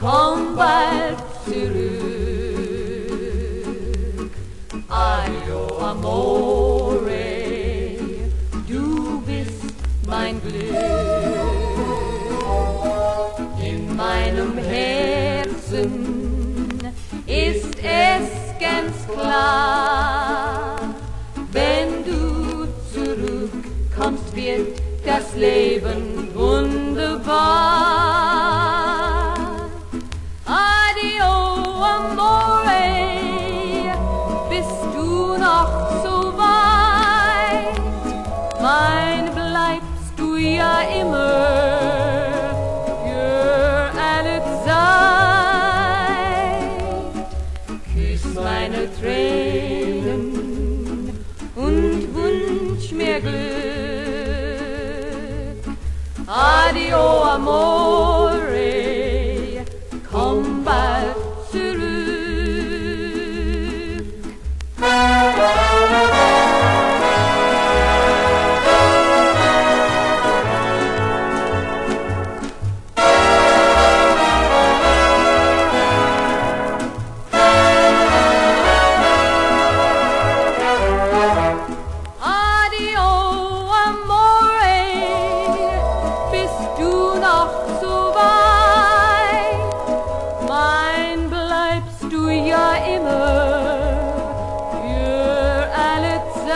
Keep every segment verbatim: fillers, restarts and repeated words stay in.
komm bald zurück. Adio amore, du bist mein Glück. In meinem Herzen ist es ganz klar, wenn du zurückkommst, wird das Leben wunderbar. Adio amore, bist du noch so weit? Mein bleibst du ja immer für alle Zeit. Küss meine Tränen und wünsch mir Glück. Adio amore, komm bald zurück. Adio amore, bist du noch so weit? Mein bleibst du ja immer für alle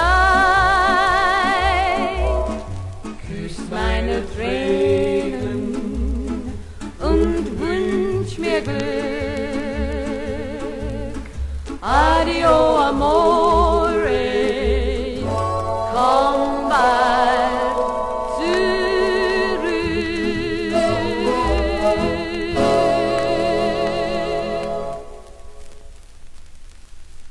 Zeit. Küss meine Tränen und wünsch mir Glück. Adio amore.